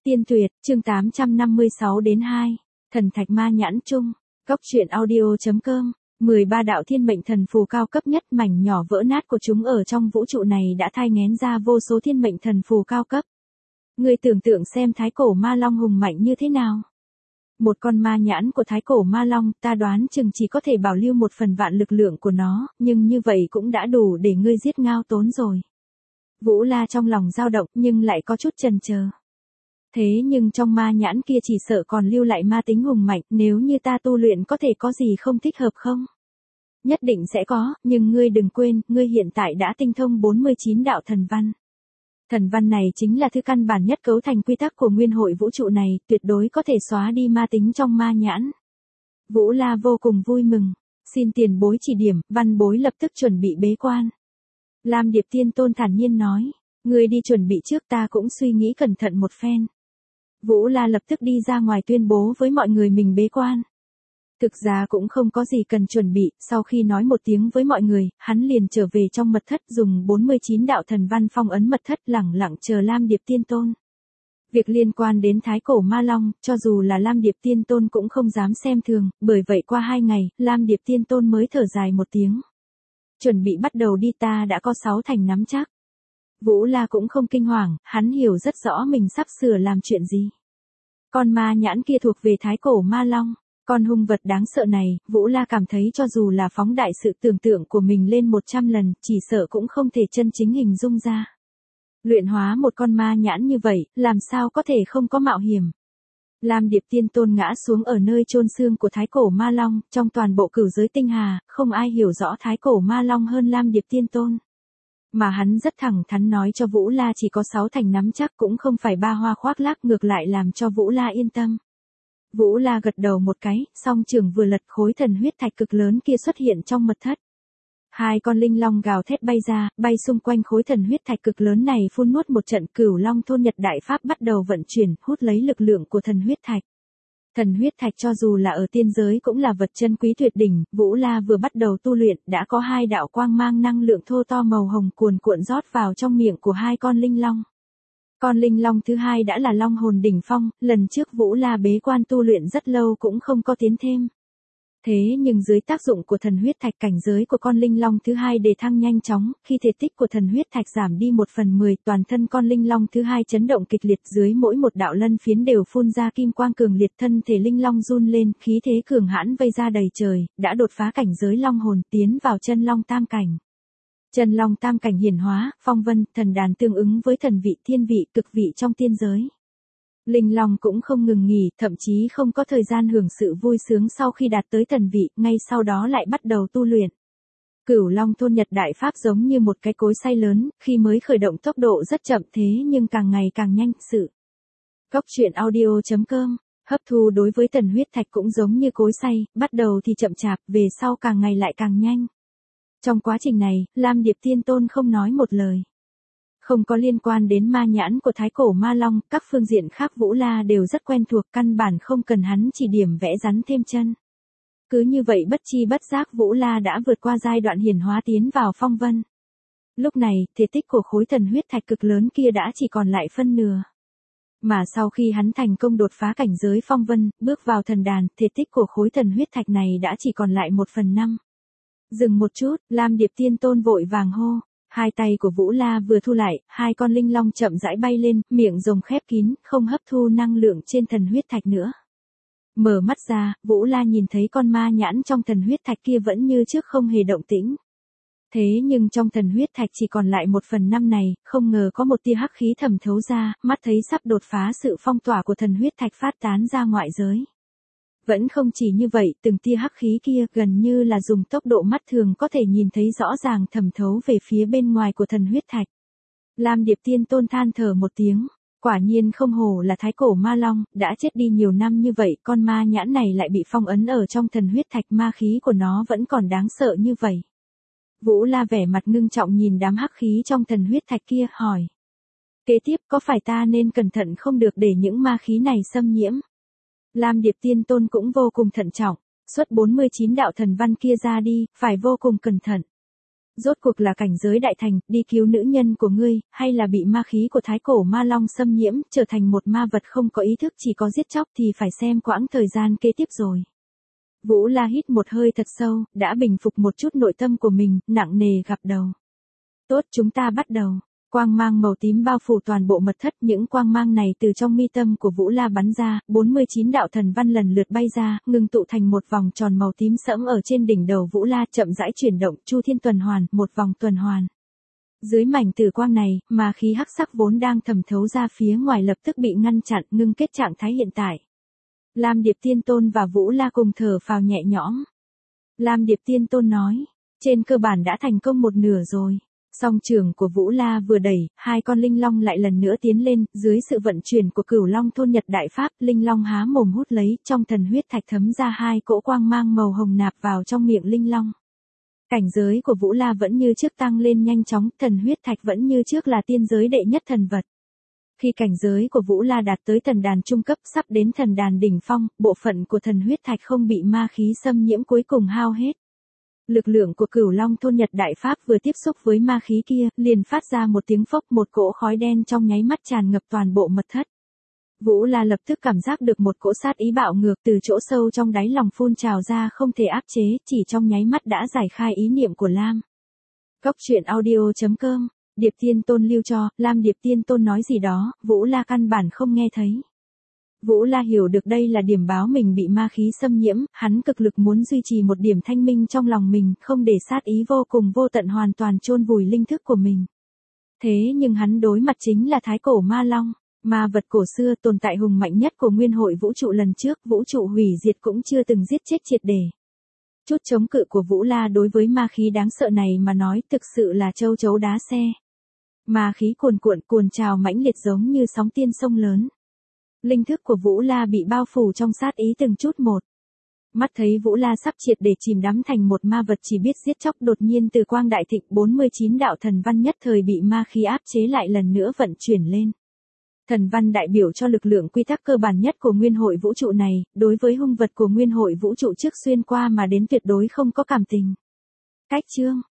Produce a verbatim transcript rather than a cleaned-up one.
Tiên Tuyệt, chương tám trăm năm mươi sáu đến hai. Thần thạch ma nhãn chung. Cốc truyện audio.com. mười ba đạo thiên mệnh thần phù cao cấp nhất, mảnh nhỏ vỡ nát của chúng ở trong vũ trụ này đã thai nghén ra vô số thiên mệnh thần phù cao cấp. Ngươi tưởng tượng xem thái cổ ma long hùng mạnh như thế nào. Một con ma nhãn của thái cổ ma long, ta đoán chừng chỉ có thể bảo lưu một phần vạn lực lượng của nó, nhưng như vậy cũng đã đủ để ngươi giết Ngao Tốn rồi. Vũ La trong lòng dao động nhưng lại có chút chần chờ. Thế nhưng trong ma nhãn kia chỉ sợ còn lưu lại ma tính hùng mạnh, nếu như ta tu luyện có thể có gì không thích hợp không? Nhất định sẽ có, nhưng ngươi đừng quên, ngươi hiện tại đã tinh thông bốn mươi chín đạo thần văn. Thần văn này chính là thứ căn bản nhất cấu thành quy tắc của nguyên hội vũ trụ này, tuyệt đối có thể xóa đi ma tính trong ma nhãn. Vũ La vô cùng vui mừng, xin tiền bối chỉ điểm, văn bối lập tức chuẩn bị bế quan. Lam Điệp Tiên Tôn thản nhiên nói, ngươi đi chuẩn bị trước, ta cũng suy nghĩ cẩn thận một phen. Vũ La lập tức đi ra ngoài tuyên bố với mọi người mình bế quan. Thực ra cũng không có gì cần chuẩn bị, sau khi nói một tiếng với mọi người, hắn liền trở về trong mật thất dùng bốn mươi chín đạo thần văn phong ấn mật thất lẳng lặng chờ Lam Điệp Tiên Tôn. Việc liên quan đến thái cổ ma long, cho dù là Lam Điệp Tiên Tôn cũng không dám xem thường, bởi vậy qua hai ngày, Lam Điệp Tiên Tôn mới thở dài một tiếng. Chuẩn bị bắt đầu đi, ta đã có sáu thành nắm chắc. Vũ La cũng không kinh hoàng, hắn hiểu rất rõ mình sắp sửa làm chuyện gì. Con ma nhãn kia thuộc về thái cổ ma long. Con hung vật đáng sợ này, Vũ La cảm thấy cho dù là phóng đại sự tưởng tượng của mình lên một trăm lần, chỉ sợ cũng không thể chân chính hình dung ra. Luyện hóa một con ma nhãn như vậy, làm sao có thể không có mạo hiểm. Lam Điệp Tiên Tôn ngã xuống ở nơi chôn xương của thái cổ ma long, trong toàn bộ cửu giới tinh hà, không ai hiểu rõ thái cổ ma long hơn Lam Điệp Tiên Tôn. Mà hắn rất thẳng thắn nói cho Vũ La chỉ có sáu thành nắm chắc, cũng không phải ba hoa khoác lác, ngược lại làm cho Vũ La yên tâm. Vũ La gật đầu một cái, song trường vừa lật, khối thần huyết thạch cực lớn kia xuất hiện trong mật thất. Hai con linh long gào thét bay ra, bay xung quanh khối thần huyết thạch cực lớn này, phun nuốt một trận. Cửu Long Thôn Nhật Đại Pháp bắt đầu vận chuyển, hút lấy lực lượng của thần huyết thạch. Thần huyết thạch cho dù là ở tiên giới cũng là vật chân quý tuyệt đỉnh, Vũ La vừa bắt đầu tu luyện, đã có hai đạo quang mang năng lượng thô to màu hồng cuồn cuộn rót vào trong miệng của hai con linh long. Con linh long thứ hai đã là long hồn đỉnh phong, lần trước Vũ La bế quan tu luyện rất lâu cũng không có tiến thêm. Thế nhưng dưới tác dụng của thần huyết thạch, cảnh giới của con linh long thứ hai đề thăng nhanh chóng, khi thể tích của thần huyết thạch giảm đi một phần mười, toàn thân con linh long thứ hai chấn động kịch liệt, dưới mỗi một đạo lân phiến đều phun ra kim quang cường liệt, thân thể linh long run lên, khí thế cường hãn vây ra đầy trời, đã đột phá cảnh giới long hồn, tiến vào chân long tam cảnh. Chân long tam cảnh hiển hóa, phong vân, thần đàn tương ứng với thần vị, thiên vị, cực vị trong tiên giới. Linh long cũng không ngừng nghỉ, thậm chí không có thời gian hưởng sự vui sướng sau khi đạt tới thần vị, ngay sau đó lại bắt đầu tu luyện. Cửu Long Thôn Nhật Đại Pháp giống như một cái cối xay lớn, khi mới khởi động tốc độ rất chậm, thế nhưng càng ngày càng nhanh. Sự Cốc truyện audio.com. Hấp thu đối với thần huyết thạch cũng giống như cối xay, bắt đầu thì chậm chạp, về sau càng ngày lại càng nhanh. Trong quá trình này, Lam Điệp Tiên Tôn không nói một lời. Không có liên quan đến ma nhãn của thái cổ ma long, các phương diện khác Vũ La đều rất quen thuộc, căn bản không cần hắn chỉ điểm vẽ rắn thêm chân. Cứ như vậy bất chi bất giác Vũ La đã vượt qua giai đoạn hiển hóa, tiến vào phong vân. Lúc này, thể tích của khối thần huyết thạch cực lớn kia đã chỉ còn lại phân nửa. Mà sau khi hắn thành công đột phá cảnh giới phong vân, bước vào thần đàn, thể tích của khối thần huyết thạch này đã chỉ còn lại một phần năm. Dừng một chút, Lam Điệp Tiên Tôn vội vàng hô. Hai tay của Vũ La vừa thu lại, hai con linh long chậm rãi bay lên, miệng rồng khép kín, không hấp thu năng lượng trên thần huyết thạch nữa. Mở mắt ra, Vũ La nhìn thấy con ma nhãn trong thần huyết thạch kia vẫn như trước không hề động tĩnh. Thế nhưng trong thần huyết thạch chỉ còn lại một phần năm này, không ngờ có một tia hắc khí thẩm thấu ra, mắt thấy sắp đột phá sự phong tỏa của thần huyết thạch phát tán ra ngoại giới. Vẫn không chỉ như vậy, từng tia hắc khí kia gần như là dùng tốc độ mắt thường có thể nhìn thấy rõ ràng thẩm thấu về phía bên ngoài của thần huyết thạch. Lam Điệp Tiên Tôn than thở một tiếng, quả nhiên không hổ là thái cổ ma long, đã chết đi nhiều năm như vậy, con ma nhãn này lại bị phong ấn ở trong thần huyết thạch, ma khí của nó vẫn còn đáng sợ như vậy. Vũ La vẻ mặt ngưng trọng nhìn đám hắc khí trong thần huyết thạch kia, hỏi. Kế tiếp có phải ta nên cẩn thận không được để những ma khí này xâm nhiễm? Lam Điệp Tiên Tôn cũng vô cùng thận trọng, xuất bốn mươi chín đạo thần văn kia ra đi, phải vô cùng cẩn thận. Rốt cuộc là cảnh giới đại thành, đi cứu nữ nhân của ngươi, hay là bị ma khí của thái cổ ma long xâm nhiễm, trở thành một ma vật không có ý thức chỉ có giết chóc thì phải xem quãng thời gian kế tiếp rồi. Vũ La hít một hơi thật sâu, đã bình phục một chút nội tâm của mình, nặng nề gập đầu. Tốt, chúng ta bắt đầu. Quang mang màu tím bao phủ toàn bộ mật thất, những quang mang này từ trong mi tâm của Vũ La bắn ra, bốn mươi chín đạo thần văn lần lượt bay ra, ngưng tụ thành một vòng tròn màu tím sẫm ở trên đỉnh đầu Vũ La, chậm rãi chuyển động, chu thiên tuần hoàn, một vòng tuần hoàn. Dưới mảnh tử quang này, ma khí hắc sắc vốn đang thẩm thấu ra phía ngoài lập tức bị ngăn chặn, ngưng kết trạng thái hiện tại. Lam Điệp Tiên Tôn và Vũ La cùng thở phào nhẹ nhõm. Lam Điệp Tiên Tôn nói, trên cơ bản đã thành công một nửa rồi. Song trường của Vũ La vừa đẩy, hai con linh long lại lần nữa tiến lên, dưới sự vận chuyển của Cửu Long thôn Nhật đại pháp, linh long há mồm hút lấy, trong thần huyết thạch thấm ra hai cỗ quang mang màu hồng nạp vào trong miệng linh long. Cảnh giới của Vũ La vẫn như trước tăng lên nhanh chóng, thần huyết thạch vẫn như trước là tiên giới đệ nhất thần vật. Khi cảnh giới của Vũ La đạt tới thần đàn trung cấp sắp đến thần đàn đỉnh phong, bộ phận của thần huyết thạch không bị ma khí xâm nhiễm cuối cùng hao hết. Lực lượng của Cửu Long thôn Nhật đại pháp vừa tiếp xúc với ma khí kia, liền phát ra một tiếng phốc, một cỗ khói đen trong nháy mắt tràn ngập toàn bộ mật thất. Vũ La lập tức cảm giác được một cỗ sát ý bạo ngược từ chỗ sâu trong đáy lòng phun trào ra không thể áp chế, chỉ trong nháy mắt đã giải khai ý niệm của Lam. Cốc truyện audio chấm com, Điệp Tiên Tôn lưu cho, Lam Điệp Tiên Tôn nói gì đó, Vũ La căn bản không nghe thấy. Vũ La hiểu được đây là điểm báo mình bị ma khí xâm nhiễm, hắn cực lực muốn duy trì một điểm thanh minh trong lòng mình, không để sát ý vô cùng vô tận hoàn toàn chôn vùi linh thức của mình. Thế nhưng hắn đối mặt chính là thái cổ ma long, ma vật cổ xưa tồn tại hùng mạnh nhất của nguyên hội vũ trụ lần trước, vũ trụ hủy diệt cũng chưa từng giết chết triệt để. Chút chống cự của Vũ La đối với ma khí đáng sợ này mà nói thực sự là châu chấu đá xe. Ma khí cuồn cuộn cuồn trào mãnh liệt giống như sóng tiên sông lớn. Linh thức của Vũ La bị bao phủ trong sát ý từng chút một. Mắt thấy Vũ La sắp triệt để chìm đắm thành một ma vật chỉ biết giết chóc, đột nhiên từ quang đại thịnh bốn mươi chín đạo thần văn nhất thời bị ma khí áp chế lại lần nữa vận chuyển lên. Thần văn đại biểu cho lực lượng quy tắc cơ bản nhất của nguyên hội vũ trụ này, đối với hung vật của nguyên hội vũ trụ trước xuyên qua mà đến tuyệt đối không có cảm tình. Cách chương